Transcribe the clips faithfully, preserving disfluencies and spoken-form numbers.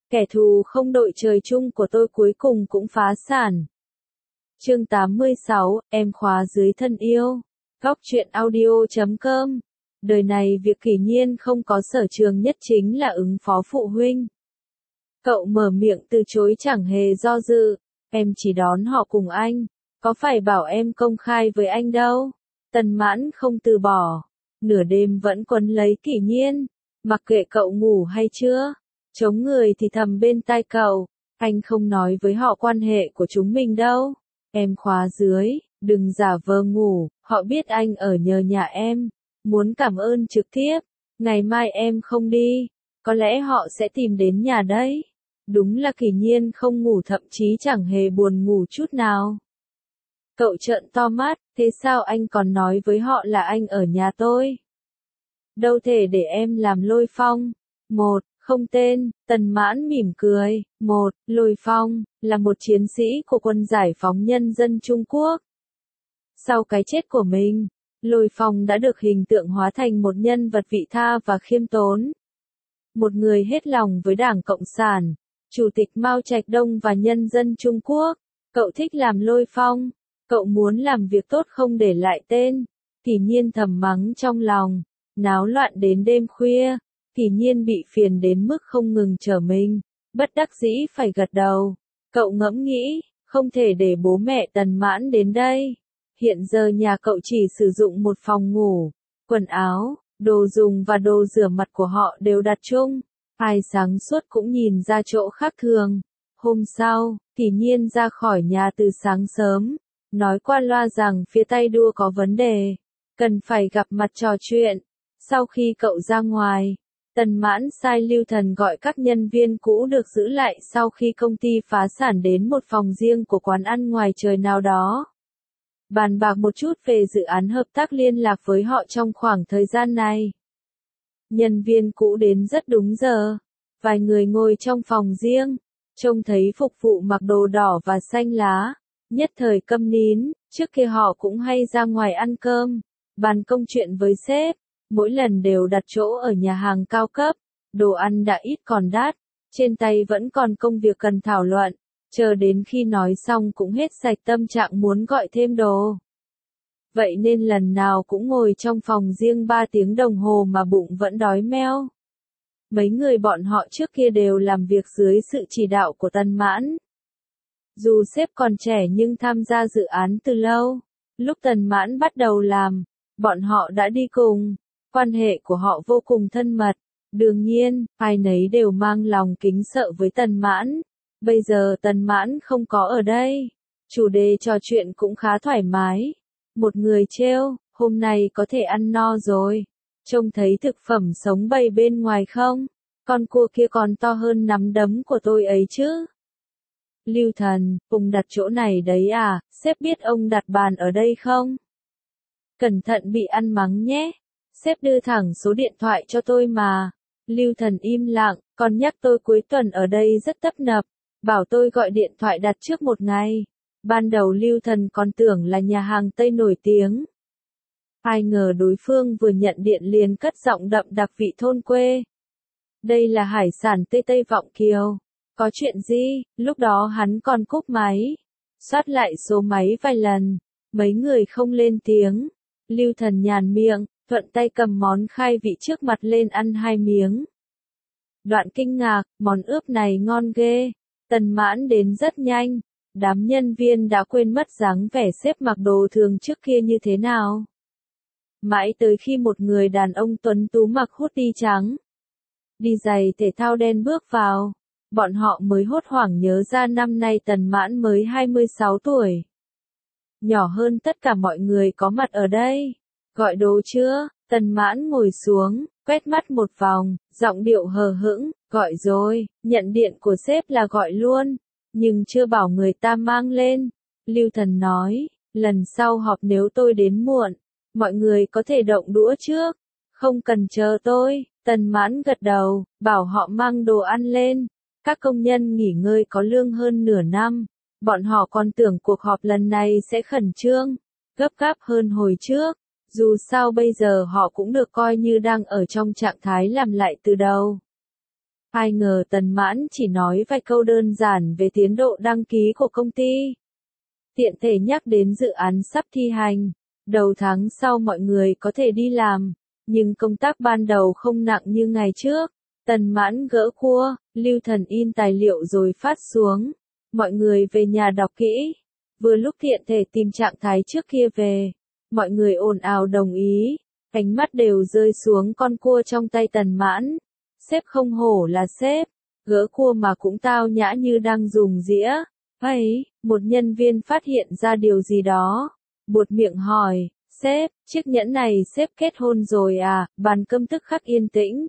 Kẻ thù không đội trời chung của tôi cuối cùng cũng phá sản. Chương tám mươi sáu, em khóa dưới thân yêu. Góc truyện audio chấm com. Đời này việc Kỷ Nhiên không có sở trường nhất chính là ứng phó phụ huynh. Cậu mở miệng từ chối chẳng hề do dự. Em chỉ đón họ cùng anh. Có phải bảo em công khai với anh đâu. Tần Mãn không từ bỏ. Nửa đêm vẫn quấn lấy Kỷ Nhiên. Mặc kệ cậu ngủ hay chưa. Chống người thì thầm bên tai cậu. Anh không nói với họ quan hệ của chúng mình đâu. Em khóa dưới, đừng giả vờ ngủ, họ biết anh ở nhờ nhà em. Muốn cảm ơn trực tiếp. Ngày mai em không đi. Có lẽ họ sẽ tìm đến nhà đấy. Đúng là Kỷ Nhiên không ngủ, thậm chí chẳng hề buồn ngủ chút nào. Cậu trợn to mắt, thế sao anh còn nói với họ là anh ở nhà tôi? Đâu thể để em làm Lôi Phong. Một, không tên, Tần Mãn mỉm cười. Một, Lôi Phong, là một chiến sĩ của quân giải phóng nhân dân Trung Quốc. Sau cái chết của mình, Lôi Phong đã được hình tượng hóa thành một nhân vật vị tha và khiêm tốn. Một người hết lòng với Đảng Cộng sản, Chủ tịch Mao Trạch Đông và nhân dân Trung Quốc. Cậu thích làm Lôi Phong. Cậu muốn làm việc tốt không để lại tên. Kỷ Nhiên thầm mắng trong lòng. Náo loạn đến đêm khuya. Kỷ Nhiên bị phiền đến mức không ngừng trở mình. Bất đắc dĩ phải gật đầu. Cậu ngẫm nghĩ, không thể để bố mẹ Tần Mãn đến đây. Hiện giờ nhà cậu chỉ sử dụng một phòng ngủ. Quần áo, đồ dùng và đồ rửa mặt của họ đều đặt chung. Ai sáng suốt cũng nhìn ra chỗ khác thường. Hôm sau, Kỷ Nhiên ra khỏi nhà từ sáng sớm. Nói qua loa rằng phía tay đua có vấn đề. Cần phải gặp mặt trò chuyện. Sau khi cậu ra ngoài, Tần Mãn sai Lưu Thần gọi các nhân viên cũ được giữ lại sau khi công ty phá sản đến một phòng riêng của quán ăn ngoài trời nào đó. Bàn bạc một chút về dự án hợp tác liên lạc với họ trong khoảng thời gian này. Nhân viên cũ đến rất đúng giờ. Vài người ngồi trong phòng riêng, trông thấy phục vụ mặc đồ đỏ và xanh lá. Nhất thời câm nín, trước kia họ cũng hay ra ngoài ăn cơm, bàn công chuyện với sếp. Mỗi lần đều đặt chỗ ở nhà hàng cao cấp, đồ ăn đã ít còn đắt, trên tay vẫn còn công việc cần thảo luận, chờ đến khi nói xong cũng hết sạch tâm trạng muốn gọi thêm đồ. Vậy nên lần nào cũng ngồi trong phòng riêng ba tiếng đồng hồ mà bụng vẫn đói meo. Mấy người bọn họ trước kia đều làm việc dưới sự chỉ đạo của Tần Mãn. Dù sếp còn trẻ nhưng tham gia dự án từ lâu, lúc Tần Mãn bắt đầu làm, bọn họ đã đi cùng. Quan hệ của họ vô cùng thân mật. Đương nhiên, ai nấy đều mang lòng kính sợ với Tần Mãn. Bây giờ Tần Mãn không có ở đây. Chủ đề trò chuyện cũng khá thoải mái. Một người trêu, hôm nay có thể ăn no rồi. Trông thấy thực phẩm sống bày bên ngoài không? Con cua kia còn to hơn nắm đấm của tôi ấy chứ. Lưu Thần, ông đặt chỗ này đấy à, sếp biết ông đặt bàn ở đây không? Cẩn thận bị ăn mắng nhé. Sếp đưa thẳng số điện thoại cho tôi mà. Lưu Thần im lặng, còn nhắc tôi cuối tuần ở đây rất tấp nập. Bảo tôi gọi điện thoại đặt trước một ngày. Ban đầu Lưu Thần còn tưởng là nhà hàng Tây nổi tiếng. Ai ngờ đối phương vừa nhận điện liền cất giọng đậm đặc vị thôn quê. Đây là hải sản Tây Tây Vọng Kiều. Có chuyện gì? Lúc đó hắn còn cúp máy. Soát lại số máy vài lần. Mấy người không lên tiếng. Lưu Thần nhàn miệng, thuận tay cầm món khai vị trước mặt lên ăn hai miếng. Đoạn kinh ngạc, món ướp này ngon ghê. Tần Mãn đến rất nhanh. Đám nhân viên đã quên mất dáng vẻ xếp mặc đồ thường trước kia như thế nào. Mãi tới khi một người đàn ông tuấn tú mặc hoodie trắng, đi giày thể thao đen bước vào, bọn họ mới hốt hoảng nhớ ra năm nay Tần Mãn mới hai mươi sáu tuổi. Nhỏ hơn tất cả mọi người có mặt ở đây. Gọi đồ chưa? Tần Mãn ngồi xuống, quét mắt một vòng, giọng điệu hờ hững, gọi rồi, nhận điện của sếp là gọi luôn, nhưng chưa bảo người ta mang lên. Lưu Thần nói, lần sau họp nếu tôi đến muộn, mọi người có thể động đũa trước, không cần chờ tôi. Tần Mãn gật đầu, bảo họ mang đồ ăn lên. Các công nhân nghỉ ngơi có lương hơn nửa năm, bọn họ còn tưởng cuộc họp lần này sẽ khẩn trương, gấp gáp hơn hồi trước. Dù sao bây giờ họ cũng được coi như đang ở trong trạng thái làm lại từ đầu. Ai ngờ Tần Mãn chỉ nói vài câu đơn giản về tiến độ đăng ký của công ty. Tiện thể nhắc đến dự án sắp thi hành. Đầu tháng sau mọi người có thể đi làm, nhưng công tác ban đầu không nặng như ngày trước. Tần Mãn gỡ cua, Lưu Thần in tài liệu rồi phát xuống. Mọi người về nhà đọc kỹ. Vừa lúc Tiện thể tìm trạng thái trước kia về. Mọi người ồn ào đồng ý. Ánh mắt đều rơi xuống con cua trong tay Tần Mãn. Sếp không hổ là sếp. Gỡ cua mà cũng tao nhã như đang dùng dĩa. Ấy, một nhân viên phát hiện ra điều gì đó. Buột miệng hỏi, sếp, chiếc nhẫn này sếp kết hôn rồi à? Bàn cơm tức khắc yên tĩnh.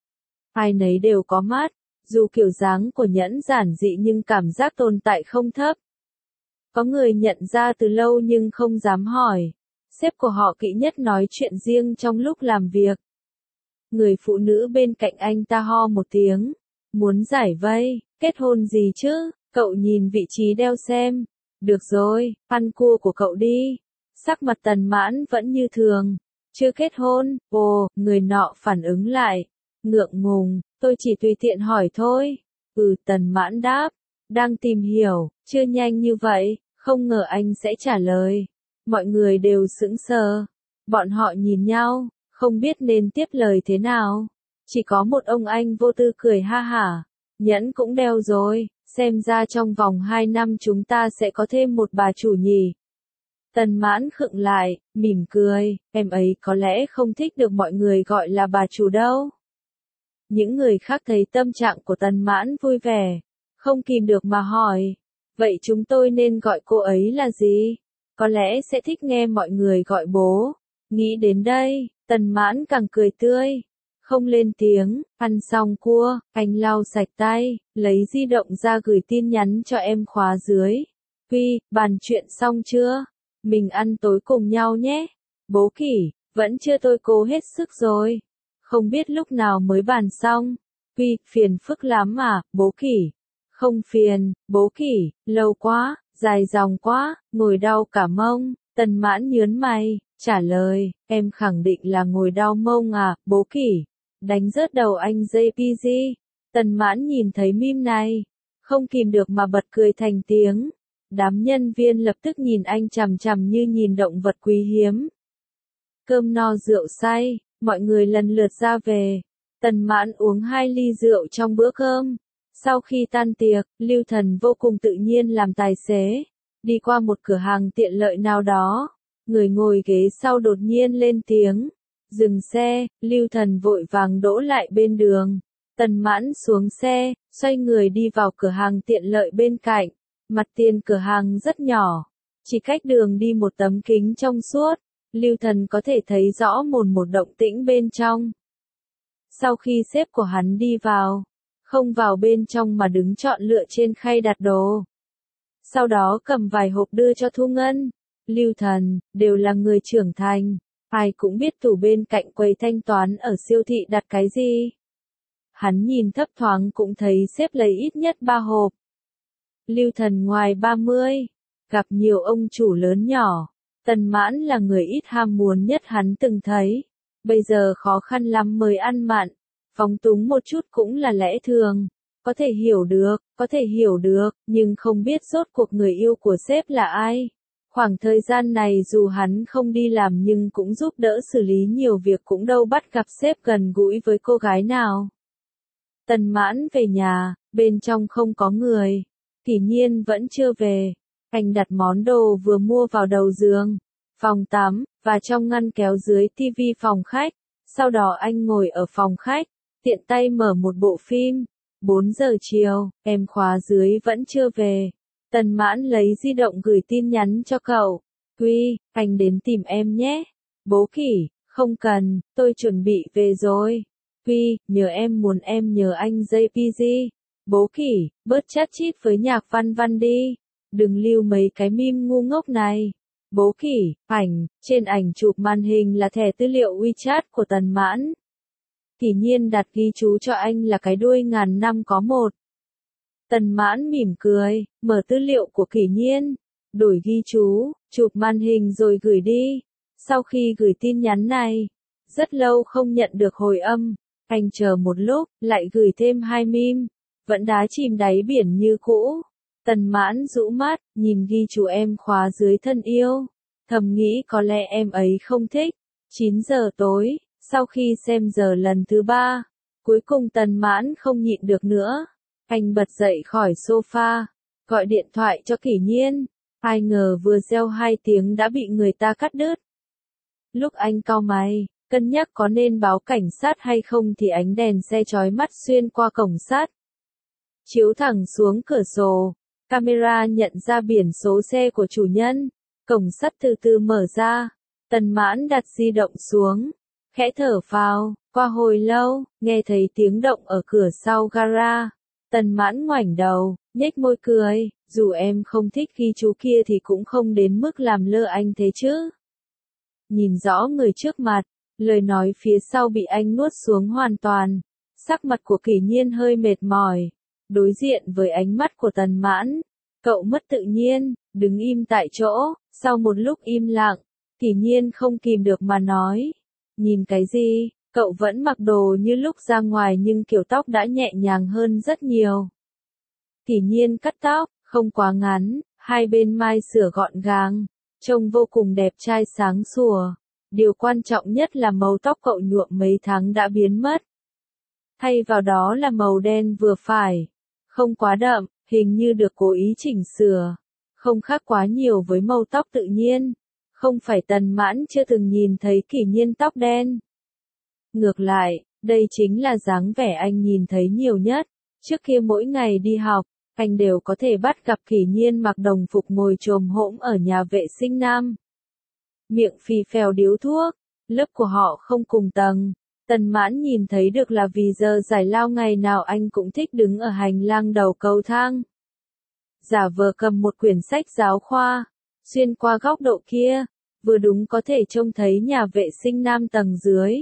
Ai nấy đều có mắt, dù kiểu dáng của nhẫn giản dị nhưng cảm giác tồn tại không thấp. Có người nhận ra từ lâu nhưng không dám hỏi. Sếp của họ kỹ nhất nói chuyện riêng trong lúc làm việc. Người phụ nữ bên cạnh anh ta ho một tiếng. Muốn giải vây, kết hôn gì chứ? Cậu nhìn vị trí đeo xem. Được rồi, ăn cua của cậu đi. Sắc mặt Tần Mãn vẫn như thường. Chưa kết hôn, ồ, người nọ phản ứng lại. Ngượng ngùng, tôi chỉ tùy tiện hỏi thôi. Ừ, Tần Mãn đáp. Đang tìm hiểu, chưa nhanh như vậy, không ngờ anh sẽ trả lời. Mọi người đều sững sờ. Bọn họ nhìn nhau, không biết nên tiếp lời thế nào. Chỉ có một ông anh vô tư cười ha hả. Nhẫn cũng đeo rồi, xem ra trong vòng hai năm chúng ta sẽ có thêm một bà chủ nhỉ. Tần Mãn khựng lại, mỉm cười, em ấy có lẽ không thích được mọi người gọi là bà chủ đâu. Những người khác thấy tâm trạng của Tần Mãn vui vẻ, không kìm được mà hỏi, vậy chúng tôi nên gọi cô ấy là gì? Có lẽ sẽ thích nghe mọi người gọi bố. Nghĩ đến đây, Tần Mãn càng cười tươi. Không lên tiếng, ăn xong cua, anh lau sạch tay, lấy di động ra gửi tin nhắn cho em khóa dưới. Huy, bàn chuyện xong chưa? Mình ăn tối cùng nhau nhé. Bố Kỷ, vẫn chưa, tôi cố hết sức rồi. Không biết lúc nào mới bàn xong. Huy, phiền phức lắm à, bố Kỷ. Không phiền, bố Kỷ, lâu quá, dài dòng quá, ngồi đau cả mông. Tần Mãn nhớn mày, trả lời, em khẳng định là ngồi đau mông à, bố Kỷ. Đánh rớt đầu anh gi pê giê. Tần Mãn nhìn thấy meme này, không kìm được mà bật cười thành tiếng. Đám nhân viên lập tức nhìn anh chằm chằm như nhìn động vật quý hiếm. Cơm no rượu say, mọi người lần lượt ra về. Tần Mãn uống hai ly rượu trong bữa cơm. Sau khi tan tiệc, Lưu Thần vô cùng tự nhiên làm tài xế. Đi qua một cửa hàng tiện lợi nào đó. Người ngồi ghế sau đột nhiên lên tiếng. Dừng xe, Lưu Thần vội vàng đỗ lại bên đường. Tần Mãn xuống xe, xoay người đi vào cửa hàng tiện lợi bên cạnh. Mặt tiền cửa hàng rất nhỏ, chỉ cách đường đi một tấm kính trong suốt. Lưu Thần có thể thấy rõ mồn một động tĩnh bên trong. Sau khi sếp của hắn đi vào, không vào bên trong mà đứng chọn lựa trên khay đặt đồ. Sau đó cầm vài hộp đưa cho Thu Ngân. Lưu Thần, đều là người trưởng thành. Ai cũng biết tủ bên cạnh quầy thanh toán ở siêu thị đặt cái gì. Hắn nhìn thấp thoáng cũng thấy sếp lấy ít nhất ba hộp. Lưu Thần ngoài ba mươi, gặp nhiều ông chủ lớn nhỏ. Tần Mãn là người ít ham muốn nhất hắn từng thấy. Bây giờ khó khăn lắm mới ăn mặn. Phóng túng một chút cũng là lẽ thường. Có thể hiểu được, có thể hiểu được, nhưng không biết rốt cuộc người yêu của sếp là ai. Khoảng thời gian này dù hắn không đi làm nhưng cũng giúp đỡ xử lý nhiều việc, cũng đâu bắt gặp sếp gần gũi với cô gái nào. Tần Mãn về nhà, bên trong không có người. Kỷ Nhiên vẫn chưa về. Anh đặt món đồ vừa mua vào đầu giường, phòng tắm, và trong ngăn kéo dưới tivi phòng khách. Sau đó anh ngồi ở phòng khách, tiện tay mở một bộ phim. bốn giờ chiều, em khóa dưới vẫn chưa về. Tần Mãn lấy di động gửi tin nhắn cho cậu. Huy, anh đến tìm em nhé. Bố Kỷ, không cần, tôi chuẩn bị về rồi. Huy, nhờ em muốn em nhờ anh gi pê giê. Bố Kỷ, bớt chat chít với Nhạc Văn Văn đi. Đừng lưu mấy cái meme ngu ngốc này. Bố Kỷ, ảnh, trên ảnh chụp màn hình là thẻ tư liệu WeChat của Tần Mãn. Kỷ Nhiên đặt ghi chú cho anh là cái đuôi ngàn năm có một. Tần Mãn mỉm cười, mở tư liệu của Kỷ Nhiên, đổi ghi chú, chụp màn hình rồi gửi đi. Sau khi gửi tin nhắn này, rất lâu không nhận được hồi âm, Anh chờ một lúc, lại gửi thêm hai meme. Vẫn đá chìm đáy biển như cũ. Tần Mãn rũ mắt, nhìn ghi chú em khóa dưới thân yêu. Thầm nghĩ có lẽ em ấy không thích. chín giờ tối, sau khi xem giờ lần thứ ba, cuối cùng Tần Mãn không nhịn được nữa. Anh bật dậy khỏi sofa, gọi điện thoại cho Kỷ Nhiên. Ai ngờ vừa reo hai tiếng đã bị người ta cắt đứt. Lúc anh cau mày, cân nhắc có nên báo cảnh sát hay không thì ánh đèn xe chói mắt xuyên qua cổng sắt, chiếu thẳng xuống cửa sổ. Camera nhận ra biển số xe của chủ nhân. Cổng sắt từ từ mở ra. Tần Mãn đặt di động xuống, khẽ thở phào. Qua hồi lâu, nghe thấy tiếng động ở cửa sau gara. Tần Mãn ngoảnh đầu, nhếch môi cười. Dù em không thích ghi chú kia thì cũng không đến mức làm lơ anh thế chứ. Nhìn rõ người trước mặt, lời nói phía sau bị anh nuốt xuống hoàn toàn. Sắc mặt của Kỷ Nhiên hơi mệt mỏi. Đối diện với ánh mắt của Tần Mãn, cậu mất tự nhiên, đứng im tại chỗ. Sau một lúc im lặng, Kỷ Nhiên không kìm được mà nói. Nhìn cái gì, cậu vẫn mặc đồ như lúc ra ngoài nhưng kiểu tóc đã nhẹ nhàng hơn rất nhiều. Kỷ Nhiên cắt tóc, không quá ngắn, hai bên mai sửa gọn gàng, trông vô cùng đẹp trai sáng sủa. Điều quan trọng nhất là màu tóc cậu nhuộm mấy tháng đã biến mất. Thay vào đó là màu đen vừa phải, không quá đậm, hình như được cố ý chỉnh sửa, không khác quá nhiều với màu tóc tự nhiên. Không phải Tần Mãn chưa từng nhìn thấy Kỷ Nhiên tóc đen. Ngược lại, đây chính là dáng vẻ anh nhìn thấy nhiều nhất. Trước kia mỗi ngày đi học, anh đều có thể bắt gặp Kỷ Nhiên mặc đồng phục ngồi chồm hổm ở nhà vệ sinh nam. Miệng phì phèo điếu thuốc, lớp của họ không cùng tầng. Tần Mãn nhìn thấy được là vì giờ giải lao ngày nào anh cũng thích đứng ở hành lang đầu cầu thang. Giả vờ cầm một quyển sách giáo khoa, xuyên qua góc độ kia, vừa đúng có thể trông thấy nhà vệ sinh nam tầng dưới.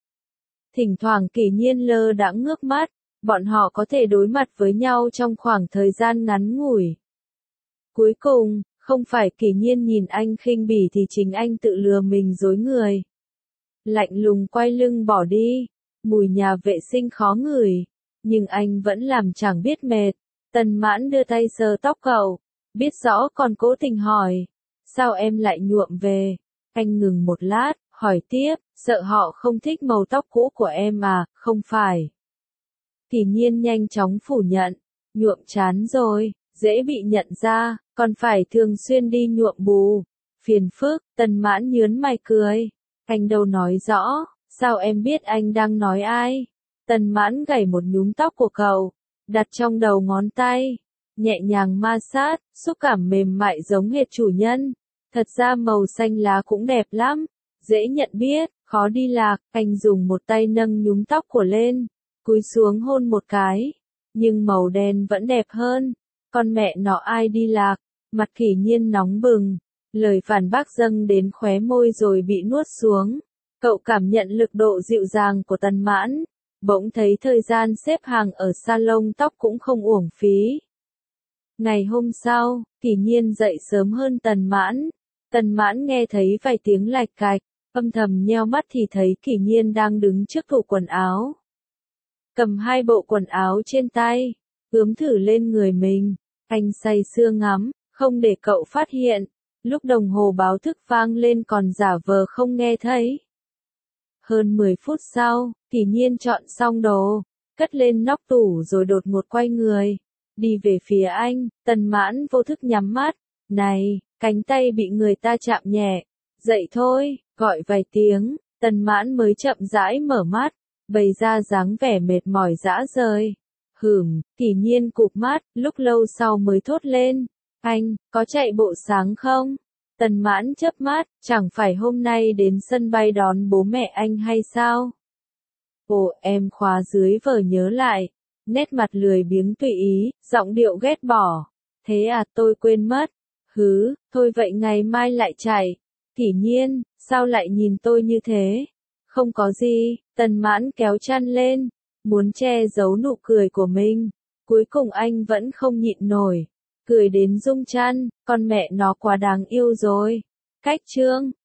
Thỉnh thoảng Kỷ Nhiên lơ đãng ngước mắt, bọn họ có thể đối mặt với nhau trong khoảng thời gian ngắn ngủi. Cuối cùng, không phải Kỷ Nhiên nhìn anh khinh bỉ thì chính anh tự lừa mình dối người. Lạnh lùng quay lưng bỏ đi, mùi nhà vệ sinh khó ngửi, nhưng anh vẫn làm chẳng biết mệt. Tần Mãn đưa tay sờ tóc cậu, biết rõ còn cố tình hỏi, sao em lại nhuộm về? Anh ngừng một lát, hỏi tiếp, sợ họ không thích màu tóc cũ của em à, không phải. Kỷ Nhiên nhanh chóng phủ nhận, nhuộm chán rồi, dễ bị nhận ra, còn phải thường xuyên đi nhuộm bù. Phiền phức. Tần Mãn nhớn mày cười. Anh đâu nói rõ, sao em biết anh đang nói ai? Tần Mãn gảy một nhúm tóc của cậu, đặt trong đầu ngón tay, nhẹ nhàng ma sát, xúc cảm mềm mại giống hệt chủ nhân. Thật ra màu xanh lá cũng đẹp lắm, dễ nhận biết, khó đi lạc. Anh dùng một tay nâng nhúm tóc của lên, cúi xuống hôn một cái, nhưng màu đen vẫn đẹp hơn. Con mẹ nó ai đi lạc? Mặt Kỷ Nhiên nóng bừng, lời phản bác dâng đến khóe môi rồi bị nuốt xuống. Cậu cảm nhận lực độ dịu dàng của Tần Mãn, bỗng thấy thời gian xếp hàng ở salon tóc cũng không uổng phí. Ngày hôm sau, Kỷ Nhiên dậy sớm hơn Tần Mãn. Tần Mãn nghe thấy vài tiếng lạch cạch, âm thầm nheo mắt thì thấy Kỷ Nhiên đang đứng trước tủ quần áo. Cầm hai bộ quần áo trên tay, ướm thử lên người mình. Anh say sưa ngắm, không để cậu phát hiện. Lúc đồng hồ báo thức vang lên còn giả vờ không nghe thấy. Hơn mười phút sau, Kỷ Nhiên chọn xong đồ, cất lên nóc tủ rồi đột ngột quay người, đi về phía anh. Tần Mãn vô thức nhắm mắt. Này, cánh tay bị người ta chạm nhẹ. Dậy thôi, gọi vài tiếng. Tần Mãn mới chậm rãi mở mắt, bày ra dáng vẻ mệt mỏi rã rời. Hửm, Kỷ Nhiên cụp mắt, lúc lâu sau mới thốt lên. Anh, có chạy bộ sáng không? Tần Mãn chớp mắt, chẳng phải hôm nay đến sân bay đón bố mẹ anh hay sao? Ồ, em khóa dưới vờ nhớ lại, nét mặt lười biếng tùy ý, giọng điệu ghét bỏ. Thế à, tôi quên mất. Hứ, thôi vậy ngày mai lại chạy. Kỷ Nhiên, sao lại nhìn tôi như thế? Không có gì. Tần Mãn kéo chăn lên, muốn che giấu nụ cười của mình. Cuối cùng anh vẫn không nhịn nổi, cười đến rung chăn, con mẹ nó quá đáng yêu rồi. Cách chương